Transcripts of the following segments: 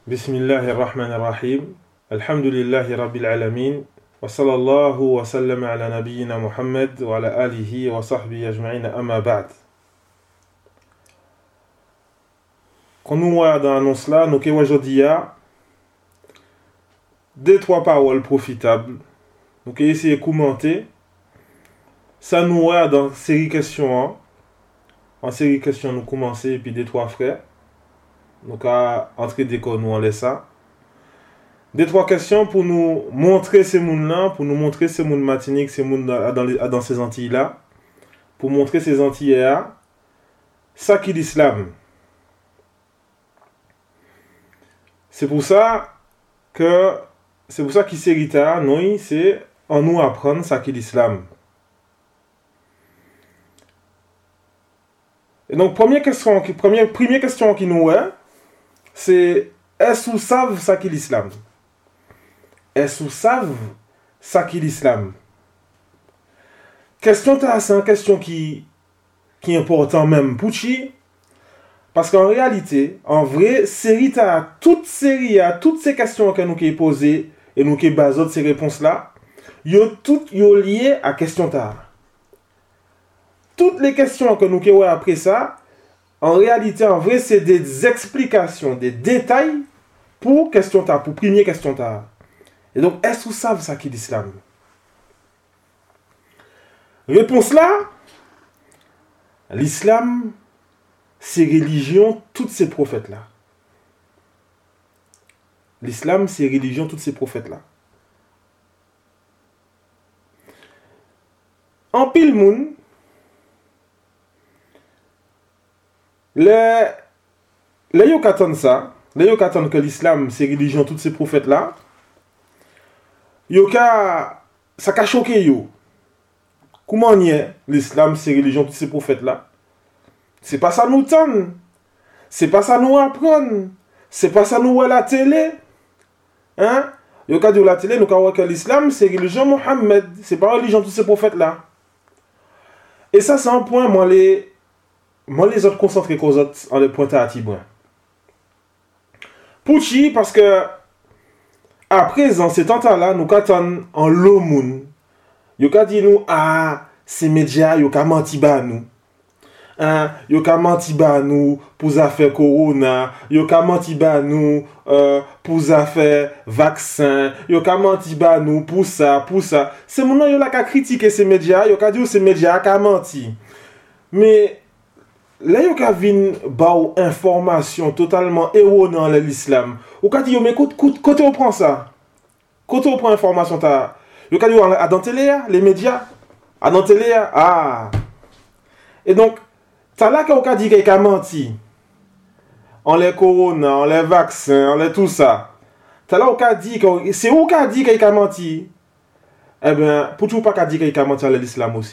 Bismillahirrahmanirrahim. Alhamdulillahi rabbil alamin. Wa sallallahu wa sallam ala nabiyyina Muhammad wa ala alihi wa sahbihi ajma'in amma ba'd. Quand nous regardons cela, nous avons aujourd'hui deux, trois paroles profitables. Nous allons essayer de commenter. Ça nous regarde dans série questions. En série questions, nous commençons et puis deux, trois frères. Nous allons entrer d'école, nous en laissant. Deux, trois questions pour nous montrer ces mondes-là, pour nous montrer ces mondes matiniques, ces mondes dans ces Antilles-là, pour montrer ces Antilles-là, ça qui est l'islam. C'est pour ça qu'il s'hérita, non, c'est en nous apprendre ça qui est l'islam. Et donc, première question qui nous est, c'est est-ce que vous savez ça qui est l'islam? Est-ce que vous savez ça qui est l'islam? Question c'est une question qui est importante même pour qui? Parce qu'en réalité, en vrai, toutes ces questions que nous avons posées et nous avons basé ces réponses-là, toutes sont liées à la question ta. Toutes les questions que nous avons après ça, en réalité, en vrai, c'est des explications, des détails pour question ta, pour première question ta. Et donc, est-ce que vous savez ça qui est l'islam? Réponse là, l'islam, c'est religion, toutes ces prophètes-là. L'islam, c'est religion, toutes ces prophètes-là. En pile moun, les yo katan ça, les yo katan que l'islam, c'est religion, toutes ces prophètes-là, ça ka choqué yo. Comment y est l'islam, c'est religion, tous ces prophètes-là? C'est pas ça nous tendre. C'est pas ça nous apprendre. C'est pas ça nous à la télé. Hein? Yo ka dit la télé, nous ka voir que l'islam, c'est religion Mohammed. C'est pas religion tous ces prophètes-là. Et ça, c'est un point, moi les autres concentrés qu'aux autres en les pointant à Tibouin. Pouchi, parce que à présent, ces temps-là, nous attendons en l'omoun. Yo ka dit nous, ces médias, yo ka menti ba nous. Yo ka menti ba nous pour affaire corona, yo ka menti ba nous pour affaire vaccin, yo ka menti ba nous pour ça. C'est mon yo la ka critiquer ces médias, yo ka dit ces médias ka menti. Mais là yo ka vinn ba ou information totalement erronée dans l'islam. Ou ka dit yo mais côté on prend ça. Côté on prend information ta. Yo ka dit dans télé les médias, dans télé Et donc ça là qu'on a dit qu'il a menti. En les corona, en les vaccins, en les tout ça. Ça là on a dit c'est où qu'a dit qu'il a menti. Eh bien, pour tout pas qu'a dit qu'il a menti à l'islam aussi.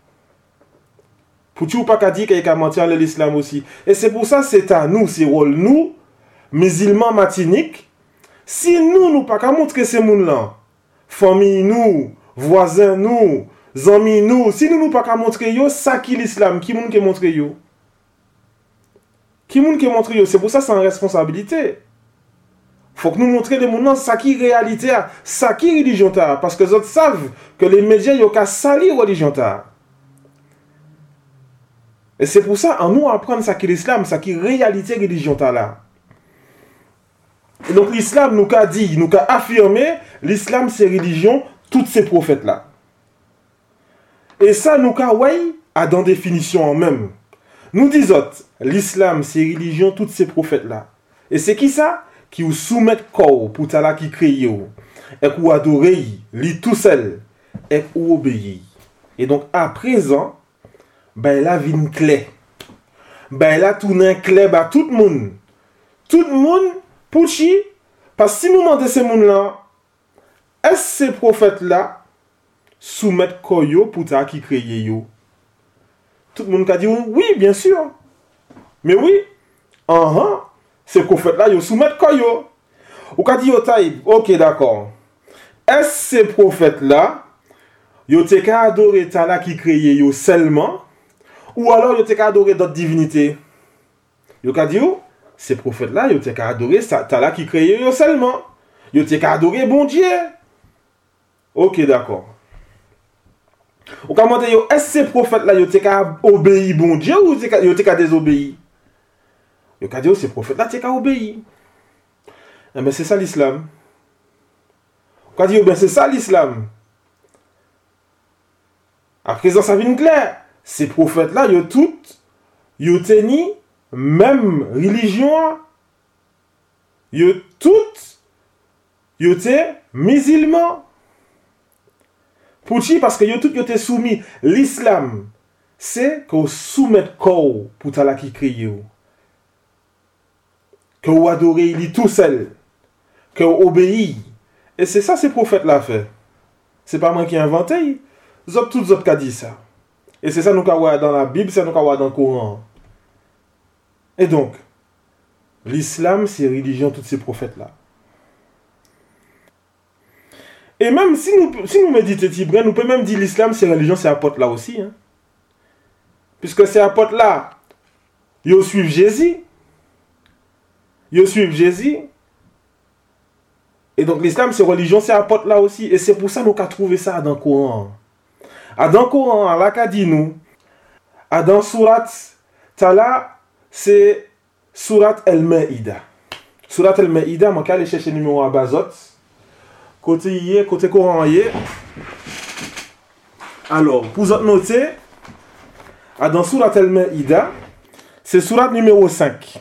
Pour tout pas qu'a dit qu'il a menti à l'islam aussi. Et c'est pour ça c'est à nous, c'est rôle nous musulmans matiniques. Si nous pas qu'à montrer ces monde là, famille nous, voisins nous, amis nous, si nous pas qu'à montrer yo ça qui l'islam, qui moun qui montre yo? Qui moun qui montre yo? C'est pour ça c'est une responsabilité. Faut que nous montrions les moun ça qui réalité a, ça qui religion ta parce que les autres savent que les médias yo ka sali religion ta. Et c'est pour ça en nous apprendre ça qui l'islam, ça qui réalité religion ta là. Et donc l'islam nous a dit, nous a affirmé, l'islam c'est religion, toutes ces prophètes là. Et ça nous a dans définition en même. Nous disons, l'islam c'est religion, toutes ces prophètes là. Et c'est qui ça? Qui vous soumettent corps pour tala qui crée et qui adorer lui tout seul et qui obéir. Et donc à présent, ben la vie une clé. Ben la tourne un clé à tout le monde. Tout le monde pour chi parce que si nous demandons ces monde là, est-ce ces prophètes là soumettre koyo pour ta qui créer yo? Tout le monde a dit oui, bien sûr. Mais oui, ces prophètes là yo soumettre koyo. Ou ka dit yo taïb, OK d'accord. Est-ce ces prophètes là yo te ka adorer ta là qui créer yo seulement ou alors yo te ka adorer d'autres divinités? Yo ka dit ces prophètes-là, ils étaient qu'à adorer Tala qui créé eux seulement. Ils étaient qu'à adorer bon Dieu. Ok, d'accord. Ou comment dire, est-ce que ces prophètes-là, ils étaient qu'à obéir bon Dieu ou ils étaient qu'à désobéir? Ils étaient qu'à dire, ces prophètes-là, ils étaient qu'à obéir. Mais c'est ça l'islam. Quand dit, ben c'est ça l'islam. À présent, ça vient clair. Ces prophètes-là, ils ont toutes, ils ont tenu même religion. Ils ont toutes, ils étaient musulmans. Pourquoi? Parce que ils ont toutes été soumis. L'islam, c'est qu'on soumet corps pour tala qui crée. Que vous adorez, il est tout seul. Que vous obéissez. Et c'est ça ces prophètes-là fait. C'est pas moi qui ai inventé. Tout les autres qui a dit ça. Et c'est ça nous avons dans la Bible, c'est nous avons dans le Coran. Et donc, l'islam, c'est religion de tous ces prophètes-là. Et même si nous méditons Tibrin, nous pouvons même dire l'islam, c'est religion, c'est apôtre-là aussi. Hein? Puisque ces apôtres-là, ils suivent Jésus. Ils suivent Jésus. Et donc l'islam, c'est religion, c'est apôtre-là aussi. Et c'est pour ça que nous avons trouvé ça dans le Coran. Dans le Coran, Allah a dit nous, dans Surat Tala, c'est Surat El-Maïda. Surat El-Maïda, je vais aller chercher le numéro à Bazot. Côté Coran, alors, pour vous noter, dans Surat El-Maïda, c'est Surat numéro 5.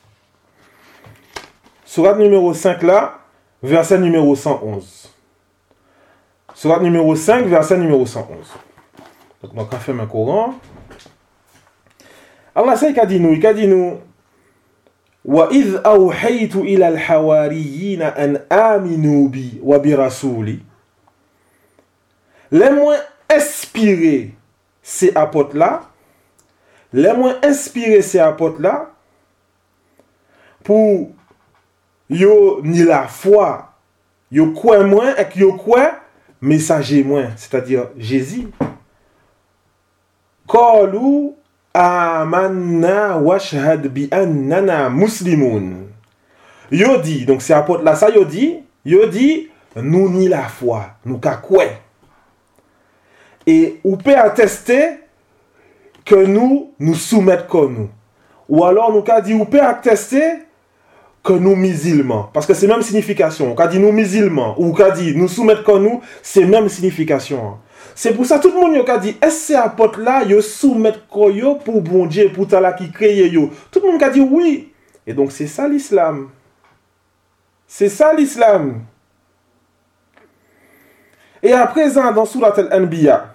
Surat numéro 5 là, verset numéro 111. Surat numéro 5, verset numéro 111. Donc, on va faire un Coran. Allah a dit nous, وَإِذْ أَوْحَيْتُ إِلَى الْحَوَارِيِّينَ أَنْ آمِنُوا بِي وَبِرَسُولِي. Les moins inspirés ces apôtres-là, pour yo ni la foi, yo quoi moins et yo quoi messager moins, c'est-à-dire Jésus. Qalu amanna washhad bi annana muslimun. Yo dit, donc c'est apôtre là ça yo dit nous ni la foi, nous ka quoi. Et ou peut attester que nous soumettons comme nous. Ou alors nous ka dit ou peut attester que nous musulmans, parce que c'est même signification. Quand dit nous musulmans ou quand dit nous soumettre comme nous, c'est même signification. C'est pour ça tout le monde a dit est-ce que ces apôtres là yo soumettre koyo pour bon Dieu pour tala qui créé yo. Tout le monde a dit oui. Et donc c'est ça l'islam. C'est ça l'islam. Et à présent dans Surat Al-Anbiya.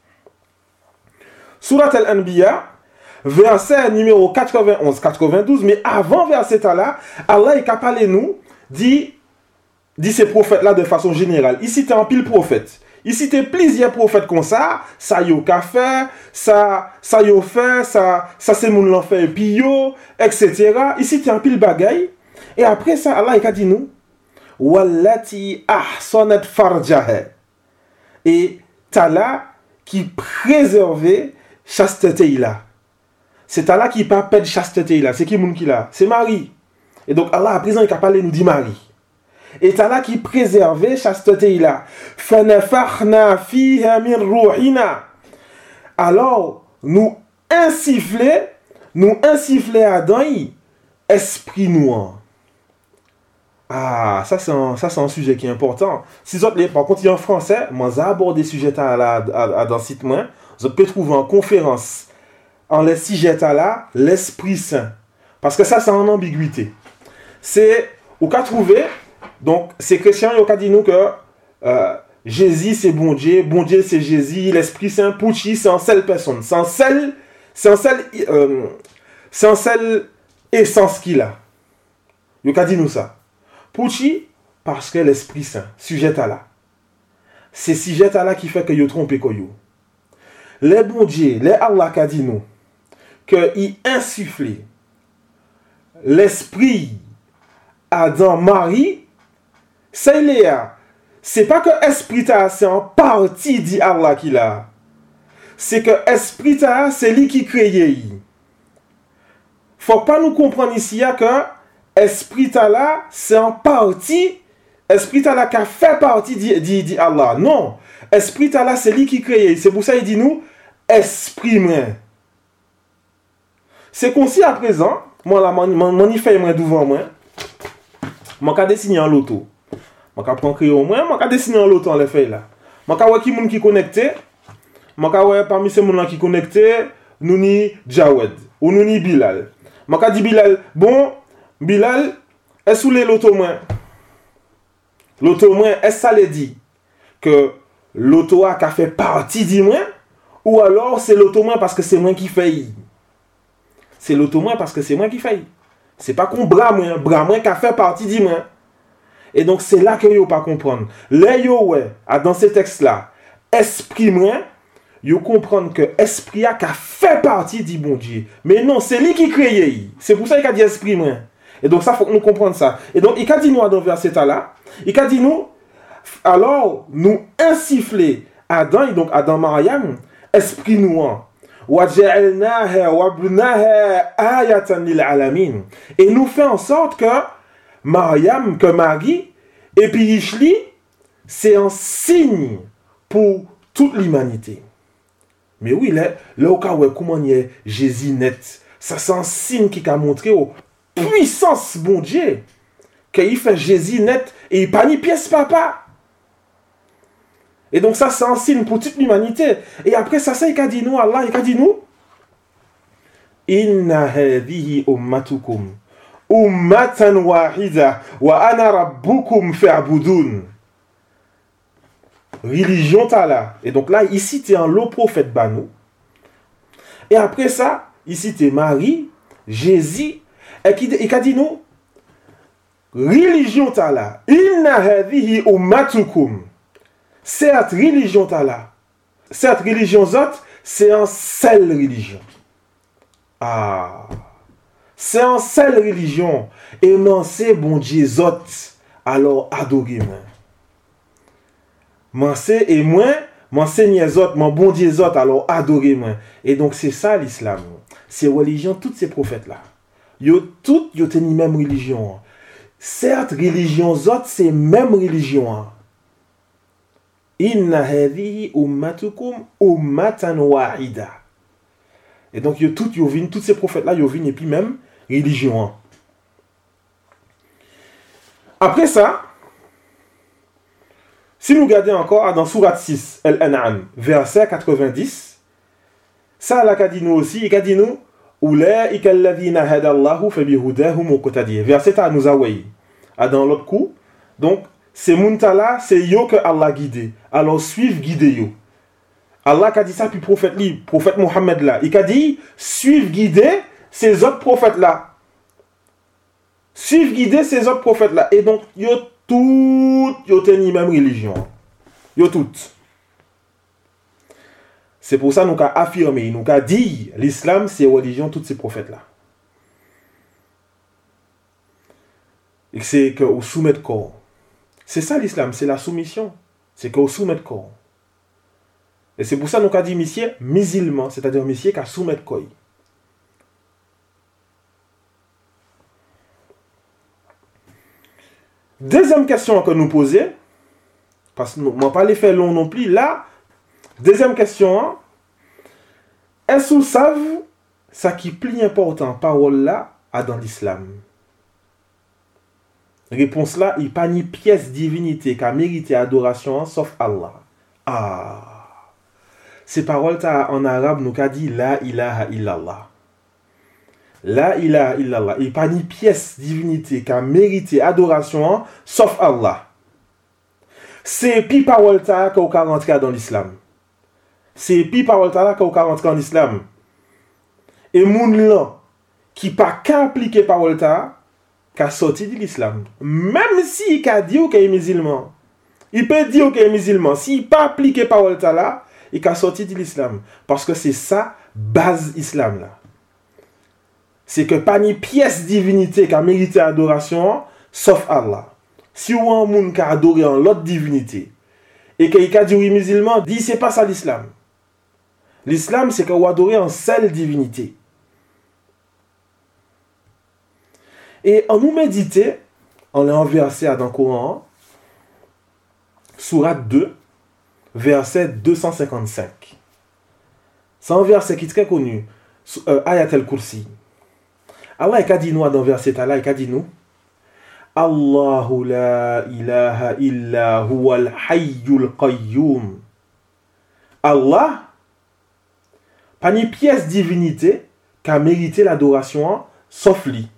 Surat Al-Anbiya verset numéro 91-92, mais avant verset là, Allah est capable de nous dit ces prophètes-là de façon générale. Ici, tu es un pile prophète. Ici, tu es plusieurs prophètes comme ça yo ka fait, ça yo fait, ça c'est moun l'en fait, puis yo, etc. Ici, tu es un pile bagaille. Et après ça, Allah est dit nous, Wallati ahsanat farjaha. Et Tala qui préservait chasteté là. C'est Allah qui pas perdre chasteté là, c'est qui moun qui là, c'est Marie. Et donc Allah à présent il capable nous dit Marie. Et Allah qui préservait chasteté là. Fanafakhna fiha min ruhina. Alors nous insuffler dedans esprit noir. Ah, ça c'est un sujet qui est important. Si par contre en français, moi j'ai abordé ce sujet dans site moi, vous pouvez trouver en conférence en les sujets là, l'Esprit Saint. Parce que ça, c'est en ambiguïté. C'est, au cas trouvé, donc, ces chrétiens, ils ont dit nous que Jésus, c'est bon Dieu c'est Jésus, l'Esprit Saint, Pouchi, c'est en seule personne. C'est en seule essence qu'il a. Ils ont dit nous ça. Pouchi, parce que l'Esprit Saint, sujet là. C'est sujet là qui fait que ils trompent koyo. Les bon Dieu, les Allah qui a dit nous, qu'il insufflé l'esprit Adam Marie, c'est Léa. C'est pas que esprit c'est en partie dit Allah qu'il a. C'est que esprit c'est lui qui crée. faut pas nous comprendre ici que esprit là, c'est en partie, esprit là qui fait partie dit Allah. Non, esprit là, c'est lui qui crée. C'est pour ça qu'il dit nous, esprit moi. C'est comme si à présent, moi là, mon fait moi devant moi, moi ka dessiner en loto. Moi ka prendre crayon moi, moi ka dessiner en loto en les feuilles là. Moi ka voir qui moun qui connecté. Moi ka voir parmi ces moun là qui connecté, nous ni Jawed ou nous ni Bilal. Moi ka dit Bilal, bon Bilal, est-ce sous les loto moins? Loto moins, est-ce ça le dit que loto a fait partie du moins ou alors c'est loto moins parce que c'est moi qui fait? C'est loto moins parce que c'est moi qui fait. C'est pas qu'on bras moins qui fait partie du moins. Et donc c'est là que yo pas comprendre. Là yo ouais, dans ce texte là, esprit moins, yo comprendre que esprit a fait partie du bon Dieu. Mais non, c'est lui qui crée. C'est pour ça qu'il a dit esprit moins. Et donc ça, faut que nous comprenions ça. Et donc, il a dit nous dans le verset là, il a dit nous, alors, nous insuffler Adam, et donc Adam Mariam, esprit nous. Et nous fait en sorte que Mariam, que Marie, et puis Ishli, c'est un signe pour toute l'humanité. Mais oui, là au cas où comment il est Jésus net, ça c'est un signe qui a montré au puissance, bon Dieu, qu'il fait Jésus net et il pas ni pièce papa. Et donc ça, c'est un signe pour toute l'humanité. Et après ça, il a dit nous, Allah, il a dit nous, Inna hadhihi ummatukum ummatan wahida wa ana rabbukum fa'budun. Religion t'as là. Et donc là, ici, tu es en l'eau prophète Banou. Et après ça, ici, tu es Marie, Jésus, et qui a dit nous, religion t'as là. Inna hadhihi ummatukum. Cette religion t'as là. Cette religion zot, c'est un seule religion. Ah. C'est un seule religion. Et non, c'est bon Dieu zot. Alors adorez-moi. Mon c'est et moi, mon Seigneur zot, mon bon Dieu zot, alors adorez-moi. Et donc c'est ça l'islam. C'est religion, toutes ces prophètes-là. Yo toutes, yo teni même religion. Certes, religion zot, c'est même religion. Inna hadhihi ummatukum ummatan wahida. Et donc yo toutes, yo viennent, toutes ces prophètes-là, yo viennent et puis même religion. Après ça, si nous regardons encore dans Surat 6, Al-An'am, verset 90, ça là qu'a dit nous aussi, il a dit nous, Ulaika alladhina hadallahu fabihudahu muqtadi. Verset à nous away. Dans l'autre coup, donc ces muntala, c'est yo que Allah guide. Alors suivez guidez yo. Allah a dit ça puis prophète Mohammed là, il a dit suivez guidez ces autres prophètes là. Suivez guidez ces autres prophètes là. Et donc yo toutes yo teni même religion. Yo toutes. C'est pour ça nous avons affirmé, nous avons dit l'islam c'est religion toutes ces prophètes là. Et c'est que au soumettre corps. C'est ça l'islam, c'est la soumission. C'est que au soumettre corps. Et c'est pour ça nous avons dit monsieur musulman, c'est-à-dire monsieur qui a soumettre corps. Deuxième question que nous posons, parce que nous ne pas les faire long non plus, là, deuxième question, est-ce que vous savez ce qui est plus important, parole là, dans l'islam? Réponse là, il n'y a pas ni pièce divinité qui a mérité adoration sauf Allah. Ah! Ces paroles en arabe nous a dit la ilaha illallah. La ilaha illallah. Il n'y a pas ni pièce divinité qui a mérité adoration sauf Allah. C'est pi parole ta qui a rentré dans l'islam. C'est pi parole ta qui a rentré dans l'islam. Et moun lan qui pas qu'à appliquer parole ta qui a sorti de l'islam. Même si il a dit qu'il est musulman. Il peut dire qu'il est musulman. S'il pas appliqué parole ta là, il a sorti de l'islam. Parce que c'est ça, base islam là. C'est que pas ni pièce divinité qui a mérité adoration, sauf Allah. Si ou un monde qui a adoré en l'autre divinité, et qu'il a dit oui musulman, dit c'est pas ça l'islam. L'islam c'est qu'on adore en seule divinité. Et en nous méditer, on est en verset dans le Coran, Sourate 2, verset 255. C'est un verset qui est très connu, Ayat al-Kursi. Allah a dit nous dans le verset là, il a dit nous, Allahu la ilaha illa huwal hayyul qayyum. Allah, pas une pièce divinité qui a mérité l'adoration, sauf lui.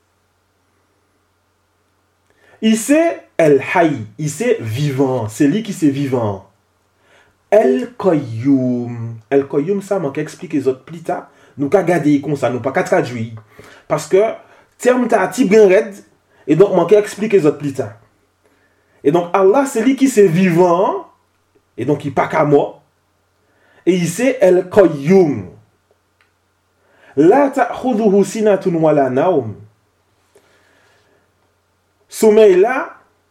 Il c'est El Hayy, il c'est vivant, c'est lui qui c'est vivant. El Qayyum. El Qayyum, ça, manque expliquer les autres plus tard. Nous qu'à garder comme ça, nous pas qu'à traduire. Parce que, terme ta ti bien red, et donc manque expliquer les autres plus tard. Et donc, Allah, c'est lui qui c'est vivant, et donc il pas qu'à mort. Et il c'est El Qayyum. La ta'khudhuhu sinatun wala naum. Sommeil là,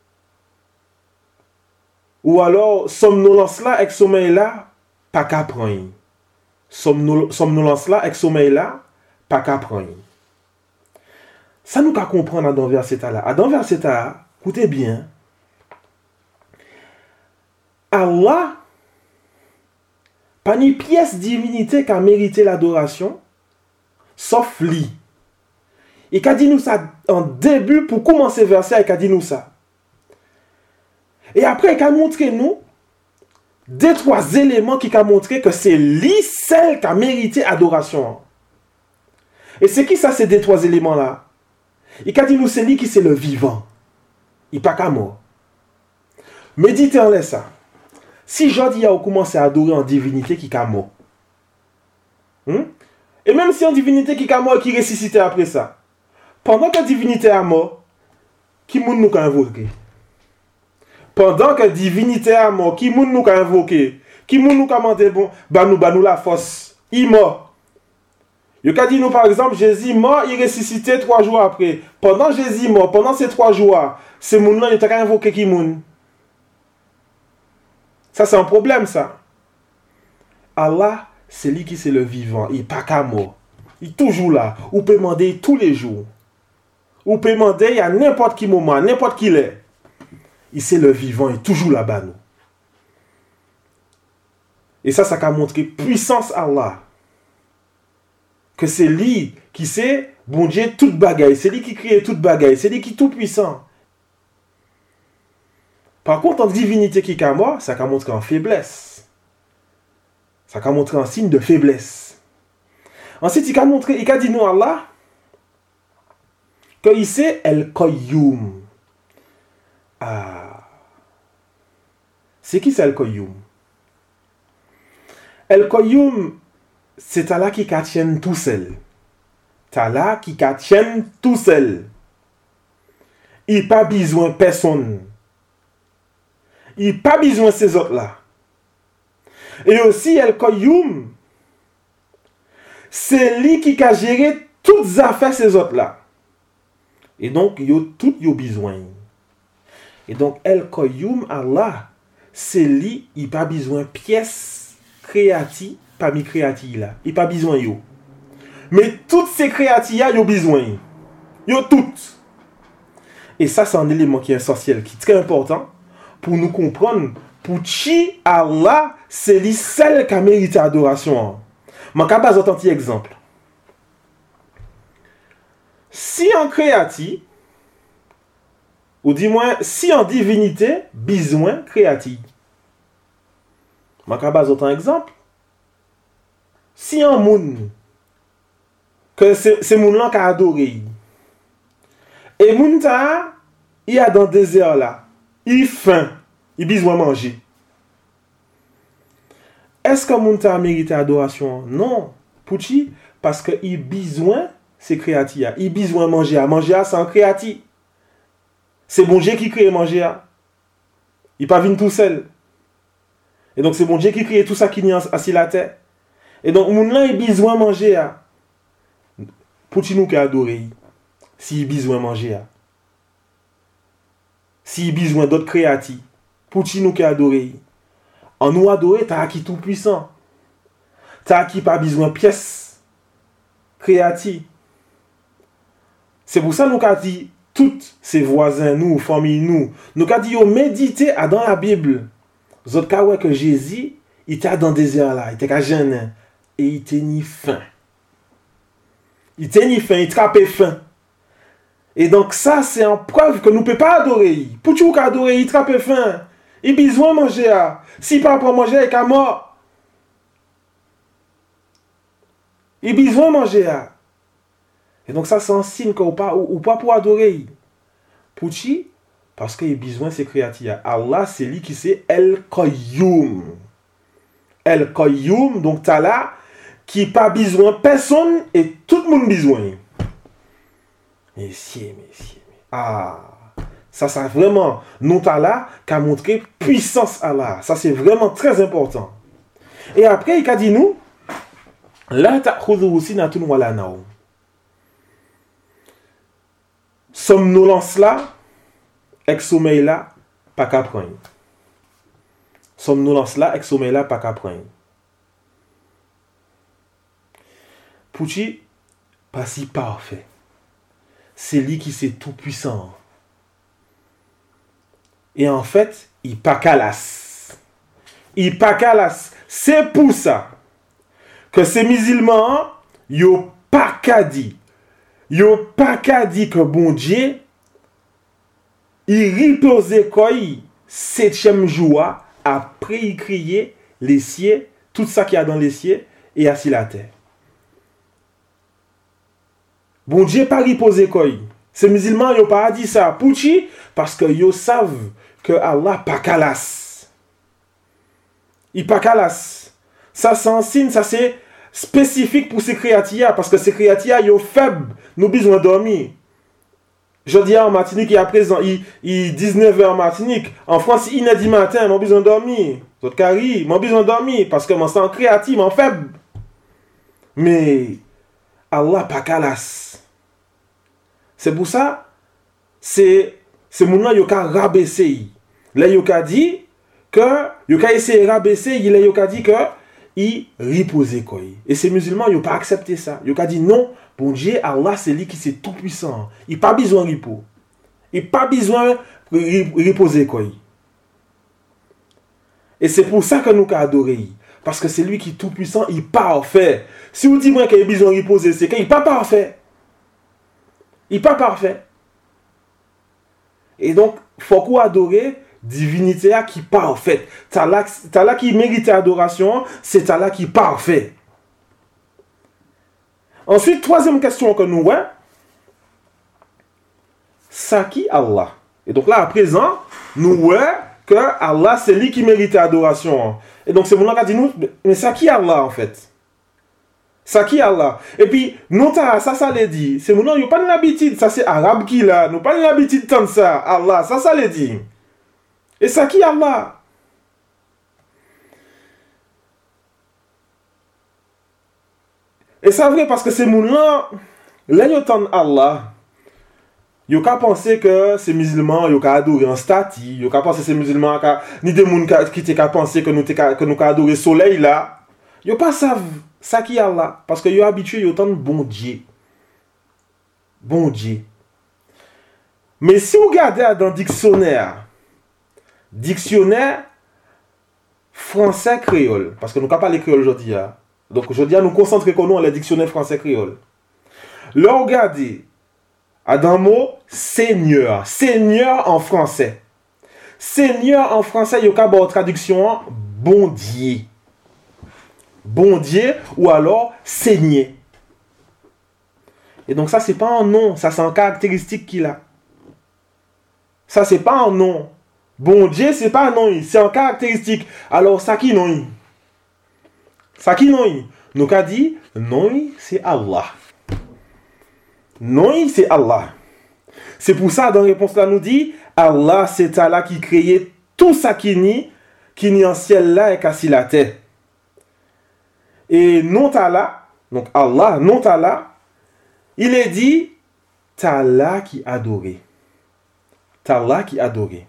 ou alors somnolence là avec sommeil là, pas qu'à prendre. Somnolence là avec sommeil là, pas qu'à prendre. Ça nous qu'à comprendre dans verset là. Dans verset là, écoutez bien. Allah, pas une pièce divinité qui a mérité l'adoration, sauf lui. Et qu'a dit nous ça en début pour commencer verset, il a dit nous ça. Et après, il a montré nous deux, trois éléments qui a montré que c'est lui seul qui a mérité adoration. Et c'est qui ça, ces deux, trois éléments-là? Il a dit nous, c'est lui qui c'est le vivant. Il n'est pas qu'à mort. Méditez en laisse ça. Si Jodi a commencé à adorer en divinité qui est mort. Et même si en divinité qui est mort et qui ressuscite après ça. Pendant que la divinité est mort, qui moun nous a invoqué? Pendant que la divinité est mort, qui moun nous a invoqué? Qui moun nous a demandé bon, bah nous la force. Il mort. Il a dit nous par exemple, Jésus mort, il ressuscité 3 jours après. Pendant Jésus mort, pendant ces 3 jours, ces moun là, il t'a invoqué qui moun? Ça c'est un problème ça. Allah, c'est lui qui c'est le vivant, il n'est pas qu'à mort. Il est toujours là. Ou peut demander tous les jours. Ou peut demander à n'importe qui moment, n'importe qui l'est. Il c'est le vivant, il est toujours là-bas nous. Et ça a montré puissance Allah. Que c'est lui qui sait bon Dieu toute bagaille, c'est lui qui crée toute bagaille, c'est lui qui est tout puissant. Par contre, en divinité qui est mort, ça a montré en faiblesse. Ça a montré un signe de faiblesse. Ensuite, il a dit nous Allah que il sait El Qayyum. Ah. C'est qui c'est El Qayyum? El Qayyum, c'est Allah qui tient tout seul. Allah qui tient tout seul. Il n'a pas besoin de personne. Il n'a pas besoin de ces autres-là. Et aussi, El Qayyum, c'est lui qui a géré toutes les affaires de ces autres-là. Et donc, il y a tout besoin. Et donc, El Qayyum, Allah, c'est lui, il n'a pas besoin de pièces créatives parmi créatives là. Il n'a pas besoin de. Mais toutes ces créatives, il y a besoin. Il y a toutes. Et ça, c'est un élément qui est essentiel, qui est très important pour nous comprendre pour qui Allah, c'est lui seul qui a mérité adoration. Je vais vous donner un petit exemple. Si en créatif, ou du moins, si en divinité, besoin créatif. Je vais vous donner un exemple. Si en moun, que c'est moun là qui a adoré, et moun ta, il y a dans le désert là, il faim, il besoin manger. Est-ce que moun ta a mérité adoration? Non. Pourquoi? Parce que il besoin c'est créatif. Il besoin manger. Manger c'est un créatif. C'est bon Dieu qui crée manger. Il pas venu tout seul. Et donc c'est bon Dieu qui crée tout ça qui est assis la terre. Et donc moun là il besoin manger. Pourquoi nous qui adorer? S'il besoin manger. S'il besoin d'autres créatifs. Pourquoi nous qui adorer? En nous adorer, t'as qui tout puissant. T'as qui pas besoin de pièces créatives. C'est pour ça nous avons dit, tous ces voisins, nous, famille, nous avons dit, méditer dans la Bible. Vous avez dit que Jésus, il était dans le désert là, il était à jeûner, et il était ni faim. Il était ni faim, il trappait faim. Et donc ça, c'est en preuve que nous ne pouvons pas adorer. Pour tout adorer, il trappe faim. Il a besoin de manger. S'il ne peut pas manger, il est mort. Il a besoin de manger. Et donc ça, c'est un signe qu'on ne peut pas pour adorer. Pour qui? Parce qu'il a besoin de ses créatures. Allah, c'est lui qui c'est El Qayyum. El Qayyum, donc tu as là, qui n'a pas besoin de personne et tout le monde a besoin. Messieurs. Ah, ça vraiment, nous t'as là, qui a montré puissance Allah. Ça, c'est vraiment très important. Et après, il a dit nous, la ta'khudhu sinatun wala nawm. Somnolence là, ex-sommeil là, pas qu'à prendre. Somnolence là, ex-sommeil là, pas qu'à prendre. Pouchi, pas si parfait. C'est lui qui c'est tout puissant. Et en fait, il pas calasse. Il pas calasse. C'est pour ça que ces musulmans, yo pas qu'à dire. Yo pas qu'à dire que bon Dieu, il repose quoi 7e jour après il crier les cieux, tout ça qu'il y a dans les cieux et assis la terre. Bon Dieu pas reposer quoi. Ces musulmans yo pas dit ça. Pourquoi? Parce que yo savent que Allah pas calasse. Il pas calasse. Ça c'est un signe, ça c'est spécifique pour ces créatures parce que ces créatures yo faibles, nous besoin dormir. Je dis en Martinique, il y a présent, il 19h en Martinique. En France, il est 10 matin, mon besoin dormir. D'autres carrés, mon besoin dormir parce que mon sang créatif, mon faible. Mais Allah pas calasse. C'est pour ça, c'est mon yo ka rabaisser. Là yo ka dit que yo ka essayer rabaisser, il yo ka dit que il repose quoi. Et ces musulmans yo pas accepté ça. Yo ka dit non, bon Dieu Allah c'est lui qui c'est tout puissant. Il pas besoin de repos. Il pas besoin reposer quoi. Et c'est pour ça que nous ka adorer. Parce que c'est lui qui est tout puissant, il est parfait. Si vous dites moi qu'il a besoin de reposer, c'est qu'il n'est pas parfait. Il n'est pas parfait. Et donc, il faut qu'on adore divinité qui est parfaite. T'as là qui mérite adoration, c'est t'as là qui est parfait. Ensuite, troisième question que nous voyons, c'est qui Allah? Et donc là, à présent, nous voyons que Allah, c'est lui qui mérite adoration. Et donc, c'est mon qui dit nous, mais c'est qui Allah en fait? C'est qui Allah? Et puis, nous, ça les dit. C'est mon nom, il n'y a pas l'habitude. Ça, c'est arabe qui là. Nous pas l'habitude de ça. Allah, ça les dit. Et c'est qui Allah? Et c'est vrai parce que c'est mon nom, là, il y a Allah. Yo ka penser que ces musulmans yo ka adorer en statue, yo ka penser ces musulmans ni des moun qui te ka penser que nous ka adorer soleil là. Yo pas savent ça qui Allah parce que yo habitué yo tant bon Dieu. Bon Dieu. Mais si vous regardez dans dictionnaire français créole parce que nous ka parler créole aujourd'hui. Donc aujourd'hui nous concentrer qu'on nous le dictionnaire français créole. Là regardez dans le mot Seigneur. Seigneur en français. Seigneur en français, il y a une traduction bon Dieu. Bon Dieu ou alors Seigneur. Et donc ça, c'est pas un nom. Ça, c'est une caractéristique qu'il a. Ça, c'est pas un nom. Bon Dieu, c'est pas un nom. C'est une caractéristique. Alors, ça qui non? Ça qui non? Nous avons dit, non, c'est Allah. Non, c'est Allah. C'est pour ça, dans la réponse là, nous dit, Allah, c'est Allah qui créait tout ça qui ni en ciel là et qu'assis la terre. Et non Allah, donc Allah, non Allah, il est dit, t'Allah qui adoré. T'Allah qui adoré.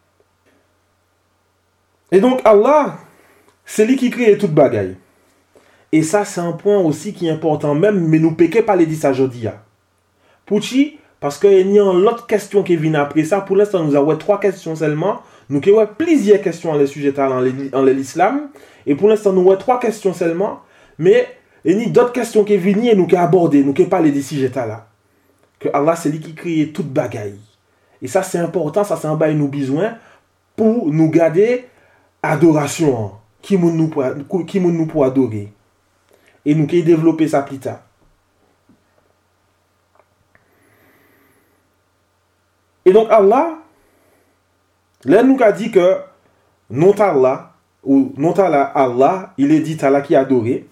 Et donc Allah, c'est lui qui crée toute bagaille. Et ça, c'est un point aussi qui est important même, mais nous péquez pas les dit ça aujourd'hui. Pouchi, Parce qu'il y a l'autre question qui vient après ça. Pour l'instant, nous avons 3 questions seulement. Nous avons plusieurs questions dans les sujets dans l'islam. Et pour l'instant, nous avons 3 questions seulement. Mais il y a d'autres questions qui viennent et nous avons abordées. Nous avons parlé des sujets là. Que Allah, c'est lui qui crée toute bagaille. Et ça, c'est important. Ça, c'est un bail nous besoin pour nous garder adoration. Qui nous pour adorer. Et nous avons développé ça plus tard. Et donc Allah, là nous a dit que non Allah, ou non Allah, il est dit Allah qui est adoré.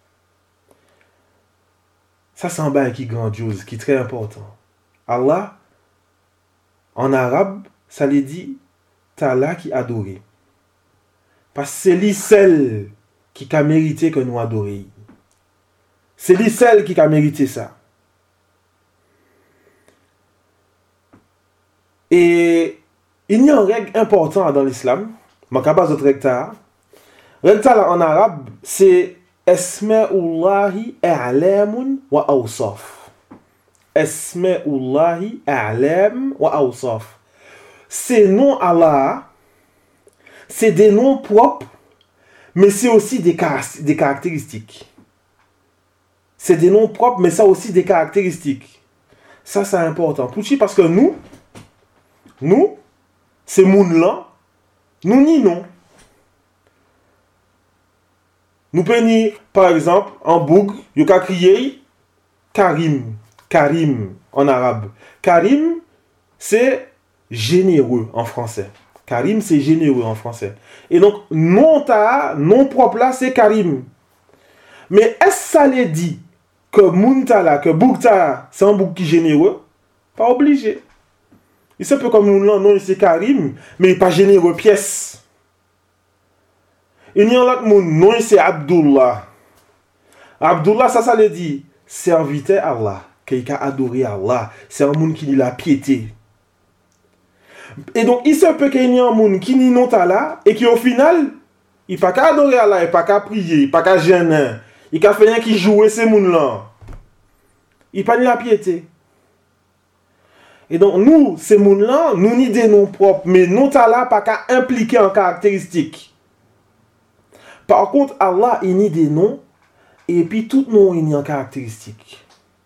Ça c'est un bail qui est grandiose, qui est très important. Allah, en arabe, ça les dit Allah qui est adoré. Parce que c'est lui seul qui a mérité que nous adorions. C'est lui seul qui a mérité ça. Et il y a une règle importante dans l'islam. Je ne sais pas d'autres règles. Règle en arabe, c'est Esma'ullahi a'lamun wa awsaf. Esma'ullahi a'lam wa awsaf. Ces noms Allah, c'est des noms propres, mais c'est aussi des caractéristiques. C'est des noms propres, mais ça aussi des caractéristiques. Ça, c'est important. Pourquoi? Parce que nous, ces moun-là, nous n'y non. Nous prenons, par exemple, en Boug, il y a crié Karim. Karim en arabe. Karim, c'est généreux en français. Karim, c'est généreux en français. Et donc, non propre là, c'est Karim. Mais est-ce que ça les dit que Muntala, que Bougta, c'est un Boug qui est généreux? Pas obligé. Il c'est un peu comme nous, non, c'est Karim, mais il n'est pas généreux pièce. Il y a l'autre monde, non, c'est Abdullah. Abdullah, ça le dit, serviteur Allah, qui a adoré Allah. C'est un monde qui a la piété. Et donc, il se peut qu'il y ait un monde qui n'y non Allah, et qui au final, il n'a pas qu'à adorer Allah, il n'a pas qu'à prier, il n'a pas qu'à gêner, il n'a fait rien qui joue ces mondes-là. Il n'a pas ni la piété. Et donc, nous, ces gens-là, nous ni des noms propres, mais non Allah pas qu'à impliquer en caractéristiques. Par contre, Allah, il n'y des noms, et puis tout nom, il n'y en caractéristiques.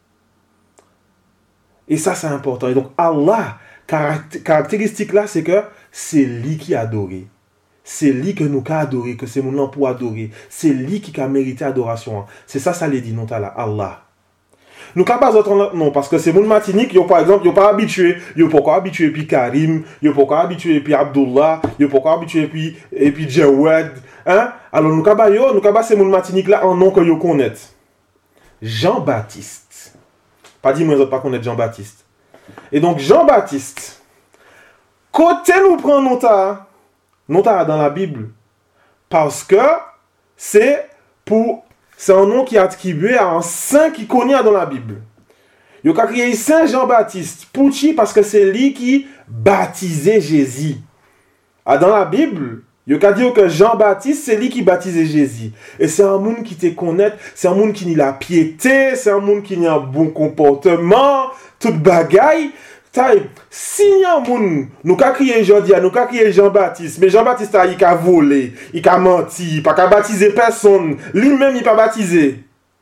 Et ça, c'est important. Et donc, Allah, caractéristique là, c'est que c'est lui qui a adoré. C'est lui que nous avons adoré, que c'est mon nom pour adorer. C'est lui qui a mérité adoration. C'est ça, ça les dit, non Allah. Nous ne pouvons pas autre non, parce que c'est mon matinique, par exemple, ils ne sont pas habitués. Ils ne sont pas habitués puis Karim, ils ne sont pas habitués puis Abdullah, ils ne sont pas habitués puis Jawad. Hein? Alors nous ne pouvons pas c'est mon matinique là en nom que vous connaissez. Jean-Baptiste. Pas dit moi, je ne pas connaître Jean-Baptiste. Et donc Jean-Baptiste, côté nous prend nota dans la Bible, parce que c'est un nom qui est attribué à un saint qui connaît dans la Bible. Il a créé Saint Jean-Baptiste. Pourquoi? Parce que c'est lui qui baptisait Jésus. Dans la Bible, il a dit que Jean-Baptiste, c'est lui qui baptisait Jésus. Et c'est un monde qui te connaît, c'est un monde qui a la piété, c'est un monde qui a un bon comportement, toute bagaille. Si un monde, nous avons crié aujourd'hui, nous avons crié Jean-Baptiste, mais Jean-Baptiste il a volé, il a menti, il n'a pas baptisé personne, lui-même il n'a pas baptisé.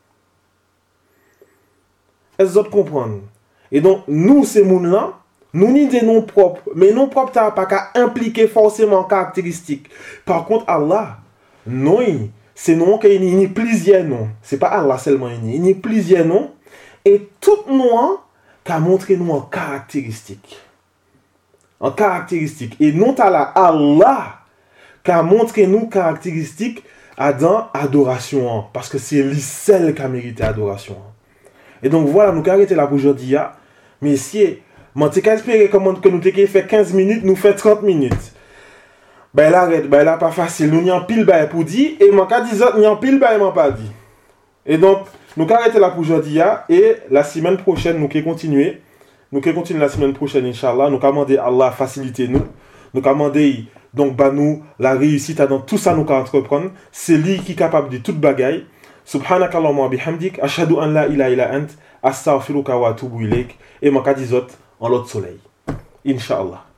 Est-ce que vous comprenez? Et donc, nous, ces gens-là, nous avons des noms propres, mais noms propres, tu n'as pas qu'à impliquer forcément caractéristiques. Par contre, Allah, non, c'est non qu'il y a plusieurs noms. Ce n'est pas Allah seulement, il y a plusieurs noms, et tout nom, qu'a montré nous en caractéristiques. En caractéristiques. Et non à la Allah qu'a montré nous caractéristiques dans adoration. Parce que c'est lui seul qui a mérité adoration. Et donc voilà, nous avons arrêté là pour aujourd'hui. Messieurs, je espérer que nous avons fait 15 minutes, nous fait 30 minutes. Ben là, pas facile. Nous avons pile pour dire, et moi, quand disons, nous avons pile pas dit. Et donc, nous arrêtons là pour aujourd'hui et la semaine prochaine, nous allons continuer. Nous allons continuer la semaine prochaine, Inch'Allah. Nous allons demander à Allah faciliter nous. Nous allons demander donc, nous la réussite dans tout ça nous allons entreprendre. C'est lui qui est capable de toute bagaille. Subhanakallahumma wa bihamdik, ashhadu an la ilaha illa ant, astaghfiruka wa atubu ilayk, et m'a dit en l'autre soleil. Inch'Allah.